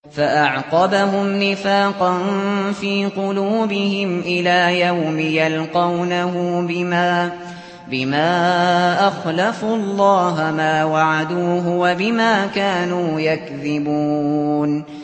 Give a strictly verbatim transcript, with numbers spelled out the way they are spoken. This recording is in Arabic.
فأعقبهم نفاقا في قلوبهم إلى يوم يلقونه بما, بما أخلفوا الله ما وعدوه وبما كانوا يكذبون